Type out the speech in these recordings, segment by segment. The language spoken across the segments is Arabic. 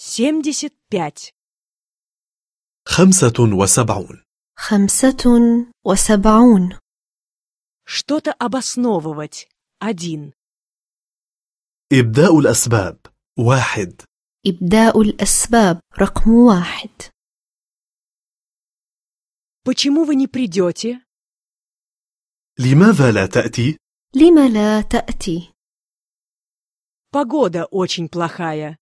75. 75. 75. Что-то обосновывать. 1. إبداء الأسباب. 1. إبداء الأسباب رقم 1. Почему вы не придете? لماذا لا تأتي؟ لم لا تأتي؟ Погода очень плохая.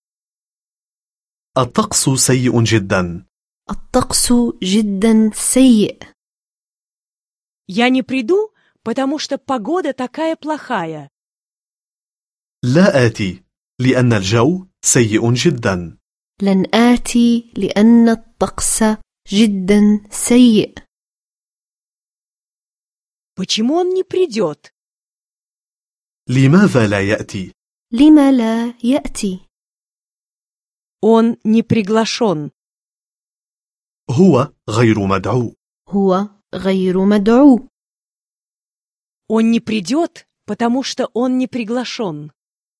الطقس سيء جدا. الطقس جدا سيء. Я не приду, потому что погода такая плохая. لا آتي لأن الجو سيء جدا. لن آتي لأن الطقس جدا سيء. Почему он не придет? لماذا لا يأتي؟ لم لا يأتي؟ Он не приглашен. هو غير مدعو. هو غير مدعو. Он не придет, потому что он не приглашен.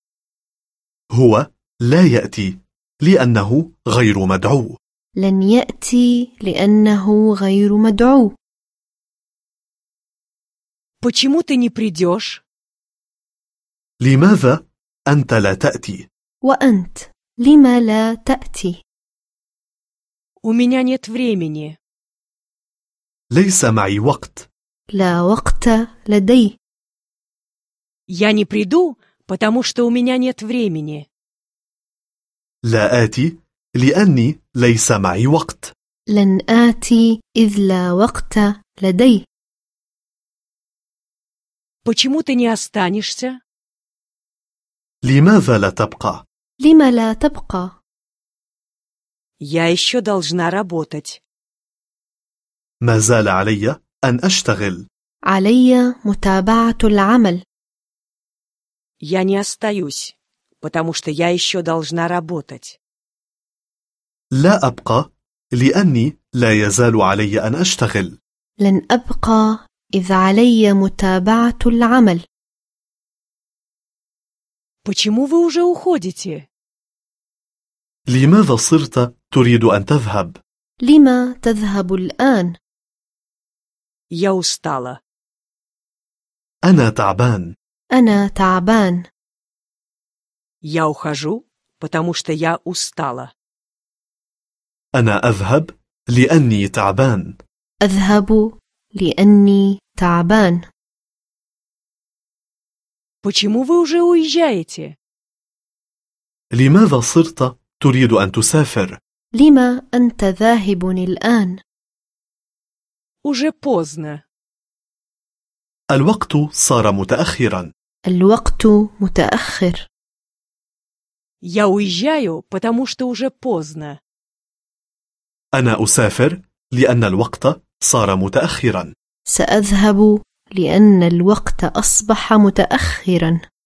هو لا يأتي لأنه غير مدعو. لن يأتي لأنه غير مدعو. Почему ты не придешь? لماذا أنت لا تأتي؟ وأنت لم لا تأتي؟ У меня нет времени. ليس معي وقت. لا وقت لدي. Я не приду, потому что у меня нет времени. لا آتي لأني ليس معي وقت. لن آتي إذ لا وقت لدي. Почему ты не останешься? لماذا لا تبقى؟ لم لا تبقى؟ Я еще должна работать. ما زال علي أن أشتغل. علي متابعة العمل. Я не остаюсь, потому что я еще должна работать. لا أبقى لأني لا يزال علي أن أشتغل. لن أبقى إذ علي متابعة العمل. Почему вы уже уходите? لماذا صرت تريد أن تذهب؟ لما تذهب الآن؟ Я устала. أنا تعبان. أنا تعبان. Я ухожу, потому что я устала. أنا أذهب لأني تعبان. أذهب لأني تعبان. Почему вы уже уезжаете? لماذا صرت تريد أن تسافر؟ لما أنت ذاهب الآن؟ Уже поздно. الوقت صار متأخرا. الوقت متأخر. Я уезжаю, потому что уже поздно. أنا أسافر لأن الوقت صار متأخرا. سأذهب لأن الوقت أصبح متأخرا.